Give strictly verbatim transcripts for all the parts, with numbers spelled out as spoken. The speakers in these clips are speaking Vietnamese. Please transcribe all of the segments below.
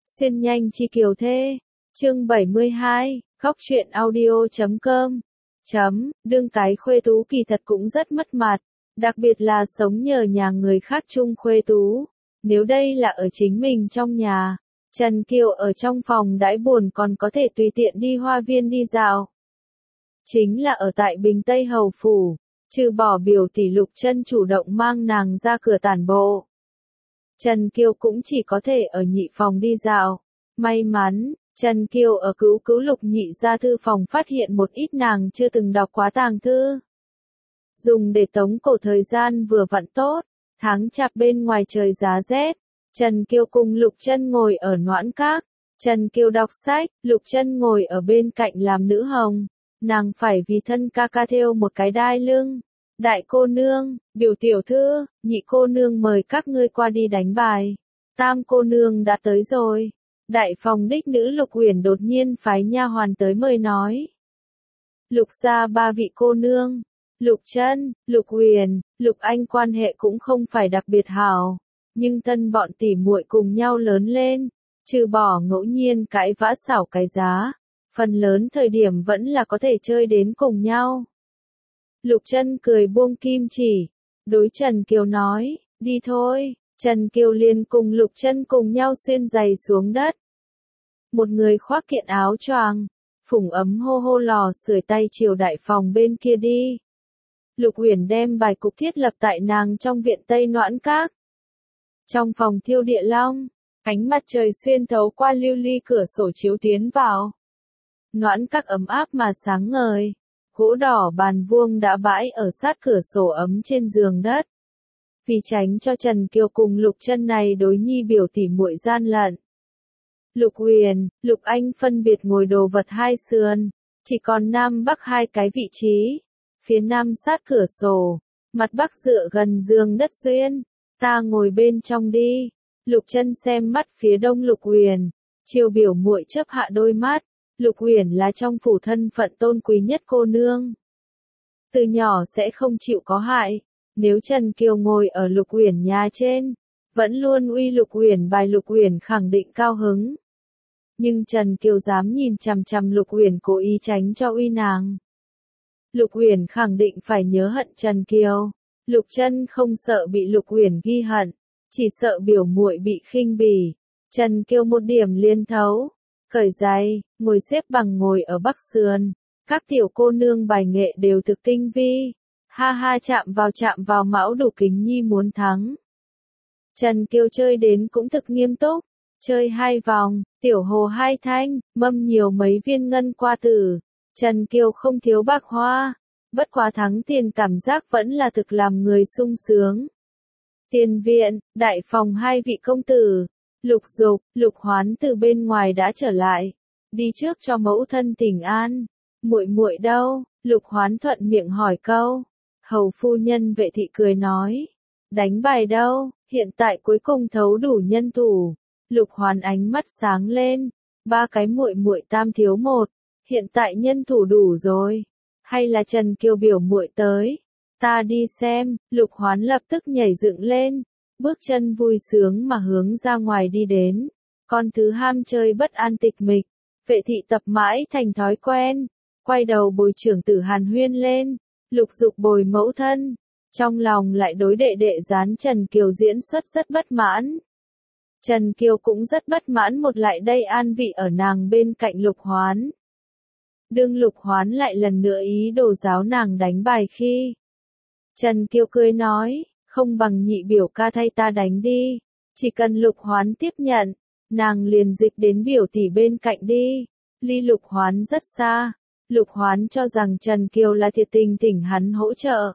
Xuyên nhanh chi kiều thê. Chương bảy mươi hai, khóc chuyện audio chấm com. Chấm, đương cái khuê tú kỳ thật cũng rất mất mặt, đặc biệt là sống nhờ nhà người khác chung khuê tú. Nếu đây là ở chính mình trong nhà, Trần Kiều ở trong phòng đãi buồn còn có thể tùy tiện đi hoa viên đi dạo. Chính là ở tại Bình Tây Hầu Phủ, trừ bỏ biểu tỷ Lục Chân chủ động mang nàng ra cửa tản bộ, Trần Kiều cũng chỉ có thể ở nhị phòng đi dạo. May mắn, Trần Kiều ở cứu cứu Lục nhị gia thư phòng phát hiện một ít nàng chưa từng đọc quá tàng thư. Dùng để tống cổ thời gian vừa vặn tốt, tháng chạp bên ngoài trời giá rét, Trần Kiều cùng Lục Chân ngồi ở noãn các. Trần Kiều đọc sách, Lục Chân ngồi ở bên cạnh làm nữ hồng. Nàng phải vì thân ca ca thêu một cái đai lưng. Đại cô nương, biểu tiểu thư, nhị cô nương mời các ngươi qua đi đánh bài. Tam cô nương đã tới rồi. Đại phòng đích nữ Lục Uyển đột nhiên phái nha hoàn tới mời nói. Lục gia ba vị cô nương, Lục Chân, Lục Uyển, Lục Anh quan hệ cũng không phải đặc biệt hảo, nhưng thân bọn tỉ muội cùng nhau lớn lên, trừ bỏ ngẫu nhiên cãi vã xảo cái giá, phần lớn thời điểm vẫn là có thể chơi đến cùng nhau. Lục Chân cười buông kim chỉ, đối Trần Kiều nói, đi thôi. Trần Kiều liền cùng Lục Chân cùng nhau xuyên giày xuống đất. Một người khoác kiện áo choàng, phủng ấm hô hô lò sưởi tay chiều đại phòng bên kia đi. Lục Uyển đem bài cục thiết lập tại nàng trong viện Tây Noãn Các. Trong phòng thiêu địa long, ánh mặt trời xuyên thấu qua lưu ly cửa sổ chiếu tiến vào. Noãn Các ấm áp mà sáng ngời, gỗ đỏ bàn vuông đã bãi ở sát cửa sổ ấm trên giường đất. Vì tránh cho Trần Kiều cùng Lục Chân này đối nhi biểu tỉ muội gian lận, Lục Uyển, Lục Anh phân biệt ngồi đồ vật hai sườn, chỉ còn nam bắc hai cái vị trí. Phía nam sát cửa sổ, mặt bắc dựa gần giường đất duyên. Ta ngồi bên trong đi. Lục Chân xem mắt phía đông Lục Uyển, chiều biểu muội chớp hạ đôi mắt. Lục Uyển là trong phủ thân phận tôn quý nhất cô nương, từ nhỏ sẽ không chịu có hại. Nếu Trần Kiều ngồi ở Lục Uyển nhà trên, vẫn luôn uy Lục Uyển bài, Lục Uyển khẳng định cao hứng. Nhưng Trần Kiều dám nhìn chằm chằm Lục Uyển cố ý tránh cho uy nàng, Lục Uyển khẳng định phải nhớ hận Trần Kiều. Lục Chân không sợ bị Lục Uyển ghi hận, chỉ sợ biểu muội bị khinh bỉ. Trần Kiều một điểm liên thấu, cởi giày, ngồi xếp bằng ngồi ở bắc sườn. Các tiểu cô nương bài nghệ đều thực tinh vi. Ha ha, chạm vào chạm vào mão đủ kính nhi muốn thắng. Trần Kiều chơi đến cũng thực nghiêm túc, chơi hai vòng, tiểu hồ hai thanh, mâm nhiều mấy viên ngân qua tử. Trần Kiều không thiếu bạc hoa, bất quá thắng tiền cảm giác vẫn là thực làm người sung sướng. Tiền viện, đại phòng hai vị công tử, Lục Dục, Lục Hoán từ bên ngoài đã trở lại, đi trước cho mẫu thân thỉnh an. Muội muội đâu? Lục Hoán thuận miệng hỏi câu. Hầu phu nhân Vệ thị cười nói, đánh bài đâu, hiện tại cuối cùng thấu đủ nhân thủ. Lục Hoán ánh mắt sáng lên, ba cái muội muội tam thiếu một, hiện tại nhân thủ đủ rồi, hay là Trần Kiều biểu muội tới, ta đi xem. Lục Hoán lập tức nhảy dựng lên, bước chân vui sướng mà hướng ra ngoài đi đến. Con thứ ham chơi bất an tịch mịch, Vệ thị tập mãi thành thói quen, quay đầu bồi trưởng tử hàn huyên lên. Lục Dục bồi mẫu thân, trong lòng lại đối đệ đệ gián Trần Kiều diễn xuất rất bất mãn. Trần Kiều cũng rất bất mãn một lại đây an vị ở nàng bên cạnh Lục Hoán. Đương Lục Hoán lại lần nữa ý đồ giáo nàng đánh bài khi, Trần Kiều cười nói, không bằng nhị biểu ca thay ta đánh đi. Chỉ cần Lục Hoán tiếp nhận, nàng liền dịch đến biểu tỷ bên cạnh đi. Ly Lục Hoán rất xa, Lục Hoán cho rằng Trần Kiều là thiệt tình thỉnh hắn hỗ trợ.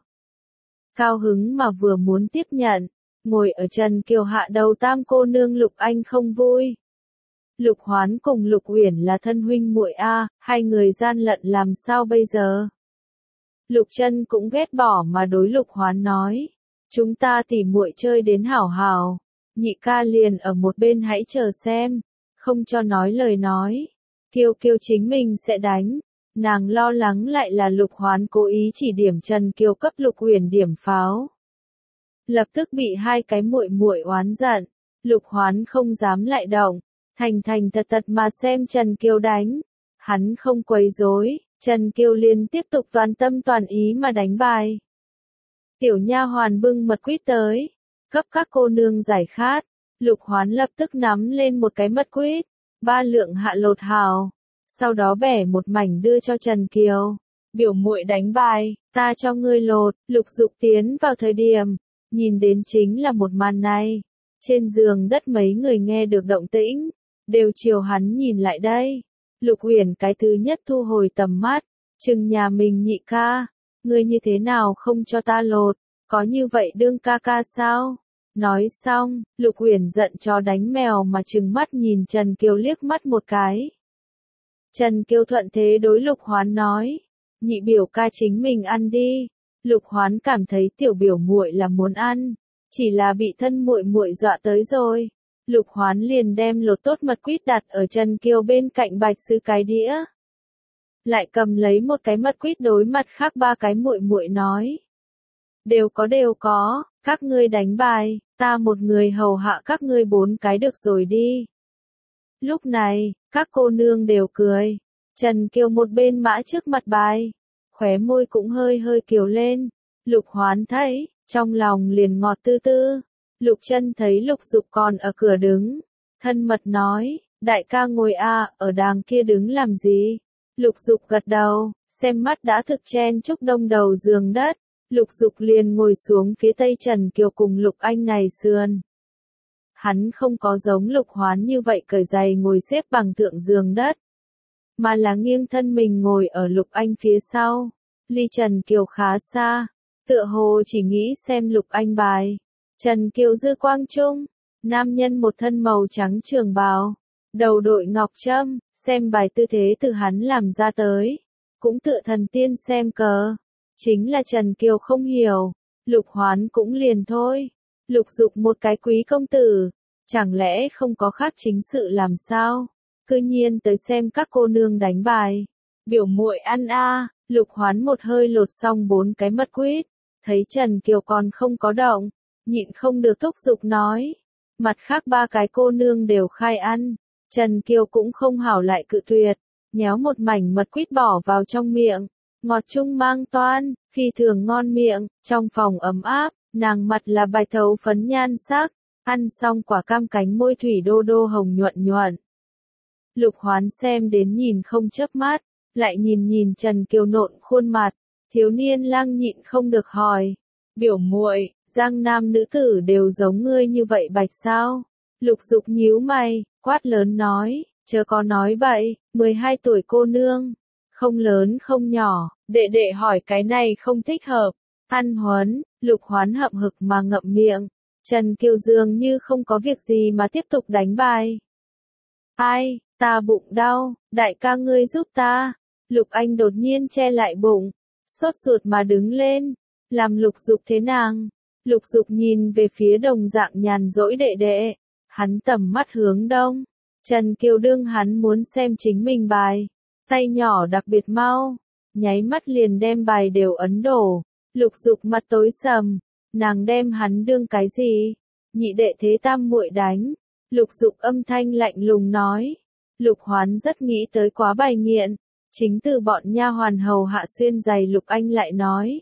Cao hứng mà vừa muốn tiếp nhận, ngồi ở Trần Kiều hạ đầu tam cô nương Lục Anh không vui. Lục Hoán cùng Lục Uyển là thân huynh muội a, hai người gian lận làm sao bây giờ? Lục Chân cũng ghét bỏ mà đối Lục Hoán nói, chúng ta tỉ muội chơi đến hảo hảo, nhị ca liền ở một bên hãy chờ xem, không cho nói lời nói. Kiều Kiều chính mình sẽ đánh. Nàng lo lắng lại là Lục Hoán cố ý chỉ điểm Trần Kiều cấp Lục Uyển điểm pháo. Lập tức bị hai cái muội muội oán giận, Lục Hoán không dám lại động, thành thành thật thật mà xem Trần Kiều đánh. Hắn không quấy rối, Trần Kiều liền tiếp tục toàn tâm toàn ý mà đánh bài. Tiểu nha hoàn bưng mật quýt tới, cấp các cô nương giải khát. Lục Hoán lập tức nắm lên một cái mật quýt, ba lượng hạ lột hào, sau đó bẻ một mảnh đưa cho Trần Kiều. Biểu muội đánh bài, ta cho ngươi lột. Lục Dục tiến vào thời điểm, nhìn đến chính là một màn này. Trên giường đất mấy người nghe được động tĩnh, đều chiều hắn nhìn lại đây. Lục Uyển cái thứ nhất thu hồi tầm mắt, chừng nhà mình nhị ca, ngươi như thế nào không cho ta lột, có như vậy đương ca ca sao? Nói xong, Lục Uyển giận chó đánh mèo mà trừng mắt nhìn Trần Kiều liếc mắt một cái. Trần Kiều thuận thế đối Lục Hoán nói, nhị biểu ca chính mình ăn đi. Lục Hoán cảm thấy tiểu biểu muội là muốn ăn, chỉ là bị thân muội muội dọa tới rồi. Lục Hoán liền đem lột tốt mật quýt đặt ở Trần Kiều bên cạnh bạch sư cái đĩa. Lại cầm lấy một cái mật quýt đối mặt khác ba cái muội muội nói. Đều có đều có, các ngươi đánh bài, ta một người hầu hạ các ngươi bốn cái được rồi đi. Lúc này, các cô nương đều cười. Trần Kiều một bên mã trước mặt bài, khóe môi cũng hơi hơi kiều lên. Lục Hoán thấy, trong lòng liền ngọt tư tư. Lục Chân thấy Lục Dục còn ở cửa đứng, thân mật nói, đại ca ngồi a, ở đàng kia đứng làm gì? Lục Dục gật đầu, xem mắt đã thực chen chúc đông đầu giường đất. Lục Dục liền ngồi xuống phía tây Trần Kiều cùng Lục Anh này sườn. Hắn không có giống Lục Hoán như vậy cởi giày ngồi xếp bằng thượng giường đất, mà là nghiêng thân mình ngồi ở Lục Anh phía sau, ly Trần Kiều khá xa, tựa hồ chỉ nghĩ xem Lục Anh bài. Trần Kiều dư quang trung, nam nhân một thân màu trắng trường bào, đầu đội ngọc trâm, xem bài tư thế từ hắn làm ra tới, cũng tựa thần tiên xem cờ. Chính là Trần Kiều không hiểu, Lục Hoán cũng liền thôi. Lục Dục một cái quý công tử, chẳng lẽ không có khác chính sự làm sao? Cư nhiên tới xem các cô nương đánh bài. Biểu muội ăn a. Lục Hoán một hơi lột xong bốn cái mật quýt, thấy Trần Kiều còn không có động, nhịn không được thúc giục nói. Mặt khác ba cái cô nương đều khai ăn, Trần Kiều cũng không hảo lại cự tuyệt, nhéo một mảnh mật quýt bỏ vào trong miệng, ngọt chung mang toan, phi thường ngon miệng, trong phòng ấm áp, nàng mặt là bạch thấu phấn nhan sắc, ăn xong quả cam cánh môi thủy đô đô hồng nhuận nhuận. Lục Hoán xem đến nhìn không chớp mắt, lại nhìn nhìn Trần Kiều nộn khuôn mặt, thiếu niên lang nhịn không được hỏi, biểu muội, Giang Nam nữ tử đều giống ngươi như vậy bạch sao? Lục Dục nhíu mày, quát lớn nói, chớ có nói bậy, mười hai tuổi cô nương, không lớn không nhỏ, đệ đệ hỏi cái này không thích hợp. Ăn huấn, Lục Hoán hậm hực mà ngậm miệng, Trần Kiều dường như không có việc gì mà tiếp tục đánh bài. Ai, ta bụng đau, đại ca ngươi giúp ta. Lục Anh đột nhiên che lại bụng, sốt ruột mà đứng lên, làm Lục Dục thế nàng. Lục Dục nhìn về phía đồng dạng nhàn rỗi đệ đệ, hắn tầm mắt hướng đông. Trần Kiều đương hắn muốn xem chính mình bài, tay nhỏ đặc biệt mau, nháy mắt liền đem bài đều ấn đổ. Lục Dục mặt tối sầm, nàng đem hắn đương cái gì? Nhị đệ thế tam muội đánh. Lục Dục âm thanh lạnh lùng nói. Lục Hoán rất nghĩ tới quá bài nghiện, chính từ bọn nha hoàn hầu hạ xuyên giày Lục Anh lại nói.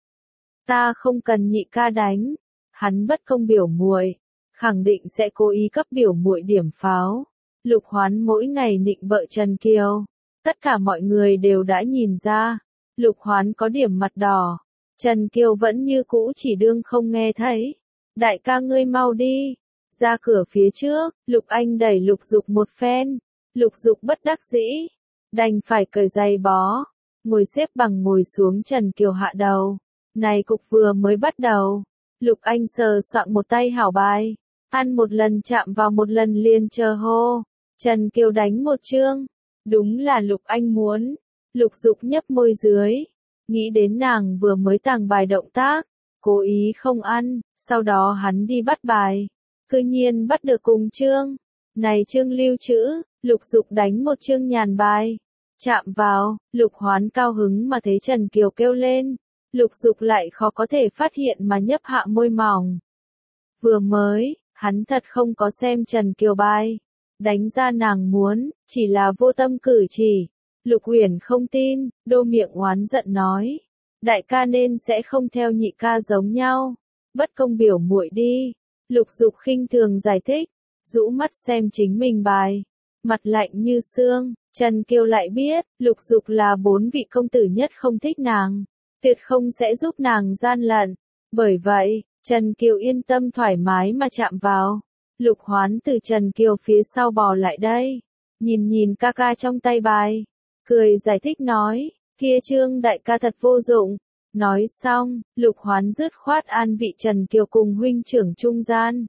Ta không cần nhị ca đánh, hắn bất công biểu muội, khẳng định sẽ cố ý cấp biểu muội điểm pháo. Lục Hoán mỗi ngày nịnh bợ Trần Kiều, tất cả mọi người đều đã nhìn ra, Lục Hoán có điểm mặt đỏ. Trần Kiều vẫn như cũ chỉ đương không nghe thấy. Đại ca ngươi mau đi. Ra cửa phía trước, Lục Anh đẩy Lục Dục một phen. Lục Dục bất đắc dĩ, đành phải cởi giày bó, ngồi xếp bằng ngồi xuống Trần Kiều hạ đầu. Này cục vừa mới bắt đầu. Lục Anh sờ soạng một tay hảo bài, ăn một lần chạm vào một lần liền chờ hô. Trần Kiều đánh một chương. Đúng là Lục Anh muốn. Lục Dục nhấp môi dưới, nghĩ đến nàng vừa mới tàng bài động tác, cố ý không ăn, sau đó hắn đi bắt bài, cư nhiên bắt được cùng chương. Này chương lưu trữ, Lục Dục đánh một chương nhàn bài, chạm vào. Lục Hoán cao hứng mà thấy Trần Kiều kêu lên, Lục Dục lại khó có thể phát hiện mà nhấp hạ môi mỏng. Vừa mới, hắn thật không có xem Trần Kiều bài, đánh ra nàng muốn, chỉ là vô tâm cử chỉ. Lục Uyển không tin, đô miệng oán giận nói. Đại ca nên sẽ không theo nhị ca giống nhau. Bất công biểu muội đi. Lục Dục khinh thường giải thích, rũ mắt xem chính mình bài. Mặt lạnh như xương, Trần Kiều lại biết, Lục Dục là bốn vị công tử nhất không thích nàng. Tuyệt không sẽ giúp nàng gian lận. Bởi vậy, Trần Kiều yên tâm thoải mái mà chạm vào. Lục Hoán từ Trần Kiều phía sau bò lại đây. Nhìn nhìn ca ca trong tay bài. Cười giải thích nói, kia Trương đại ca thật vô dụng. Nói xong, Lục Hoán dứt khoát an vị Trần Kiều cùng huynh trưởng trung gian.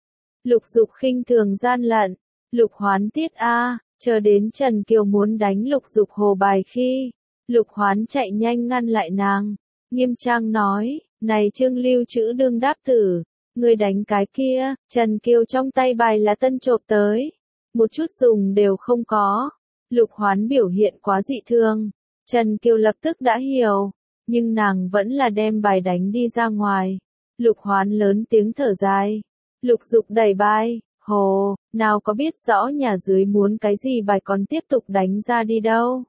Lục Dục khinh thường gian lận. Lục Hoán tiết a, chờ đến Trần Kiều muốn đánh Lục Dục hồ bài khi. Lục Hoán chạy nhanh ngăn lại nàng. Nghiêm trang nói, này Trương Lưu Trữ đương đáp tử. Người đánh cái kia, Trần Kiều trong tay bài là tân chộp tới. Một chút dùng đều không có. Lục Hoán biểu hiện quá dị thường. Trần Kiều lập tức đã hiểu. Nhưng nàng vẫn là đem bài đánh đi ra ngoài. Lục Hoán lớn tiếng thở dài. Lục Dục đẩy bài. Hồ, nào có biết rõ nhà dưới muốn cái gì bài còn tiếp tục đánh ra đi đâu.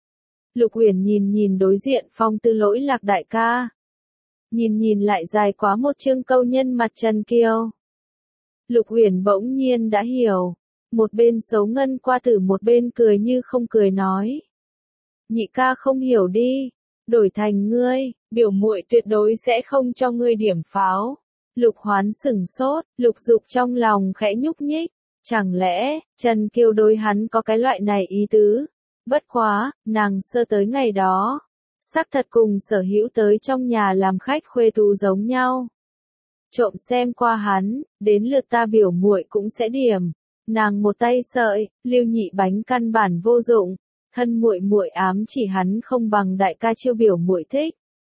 Lục Uyển nhìn nhìn đối diện Phong Tư Lỗi Lạc đại ca. Nhìn nhìn lại dài quá một chương câu nhân mặt Trần Kiều. Lục Uyển bỗng nhiên đã hiểu. Một bên xấu ngân qua tử một bên cười như không cười nói. Nhị ca không hiểu đi. Đổi thành ngươi, biểu muội tuyệt đối sẽ không cho ngươi điểm pháo. Lục Hoán sửng sốt, Lục Dục trong lòng khẽ nhúc nhích. Chẳng lẽ, Trần Kiều đối hắn có cái loại này ý tứ? Bất quá, nàng sơ tới ngày đó. Xác thật cùng sở hữu tới trong nhà làm khách khuê tú giống nhau. Trộm xem qua hắn, đến lượt ta biểu muội cũng sẽ điểm. Nàng một tay sợi, Lưu nhị bánh căn bản vô dụng. Thân muội muội ám chỉ hắn không bằng đại ca chiêu biểu muội thích.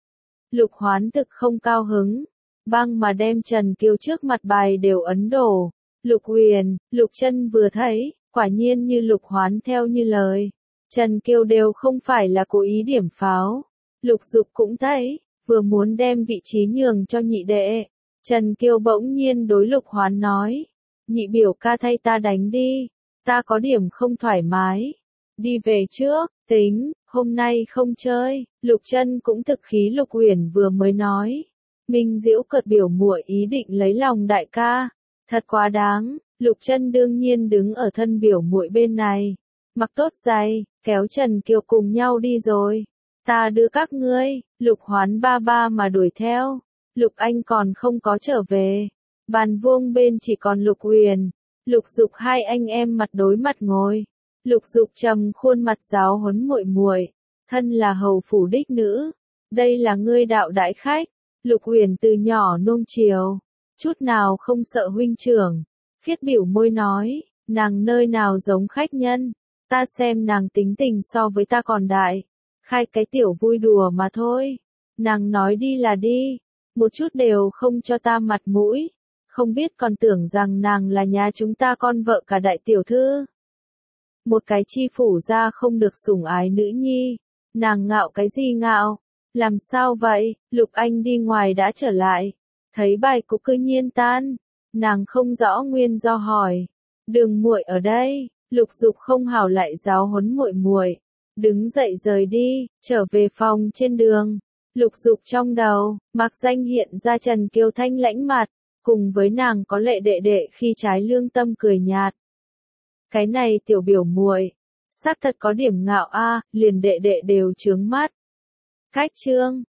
Lục Hoán thực không cao hứng. Băng mà đem Trần Kiều trước mặt bài đều ấn đổ. Lục Uyển, Lục Chân vừa thấy, quả nhiên như Lục Hoán theo như lời. Trần Kiều đều không phải là cố ý điểm pháo. Lục Dục cũng thấy, vừa muốn đem vị trí nhường cho nhị đệ. Trần Kiều bỗng nhiên đối Lục Hoán nói. Nhị biểu ca thay ta đánh đi. Ta có điểm không thoải mái. Đi về trước, tính, hôm nay không chơi. Lục Chân cũng thực khí Lục Uyển vừa mới nói. Minh Diễu cợt biểu muội ý định lấy lòng đại ca. Thật quá đáng. Lục Chân đương nhiên đứng ở thân biểu muội bên này. Mặc tốt giày, kéo Trần Kiều cùng nhau đi rồi. Ta đưa các ngươi. Lục Hoán ba ba mà đuổi theo. Lục Anh còn không có trở về. Bàn vuông bên chỉ còn Lục Uyển. Lục Dục hai anh em mặt đối mặt ngồi. Lục Dục trầm khuôn mặt giáo huấn muội muội, thân là hầu phủ đích nữ, đây là ngươi đạo đãi khách. Lục Uyển từ nhỏ nuông chiều, chút nào không sợ huynh trưởng. Phiết biểu môi nói, nàng nơi nào giống khách nhân, ta xem nàng tính tình so với ta còn đại, khai cái tiểu vui đùa mà thôi. Nàng nói đi là đi, một chút đều không cho ta mặt mũi, không biết còn tưởng rằng nàng là nhà chúng ta con vợ cả đại tiểu thư. Một cái chi phủ ra không được sủng ái nữ nhi, nàng ngạo cái gì ngạo? Làm sao vậy? Lục Anh đi ngoài đã trở lại, thấy bài cục cư nhiên tan, nàng không rõ nguyên do hỏi. Đường muội ở đây, Lục Dục không hảo lại giáo huấn muội muội, đứng dậy rời đi, trở về phòng trên đường. Lục Dục trong đầu, mặc danh hiện ra Trần Kiều thanh lãnh mặt, cùng với nàng có lệ đệ đệ khi trái lương tâm cười nhạt. Cái này tiểu biểu muội, xác thật có điểm ngạo a, liền đệ đệ đều chướng mắt. Cách chương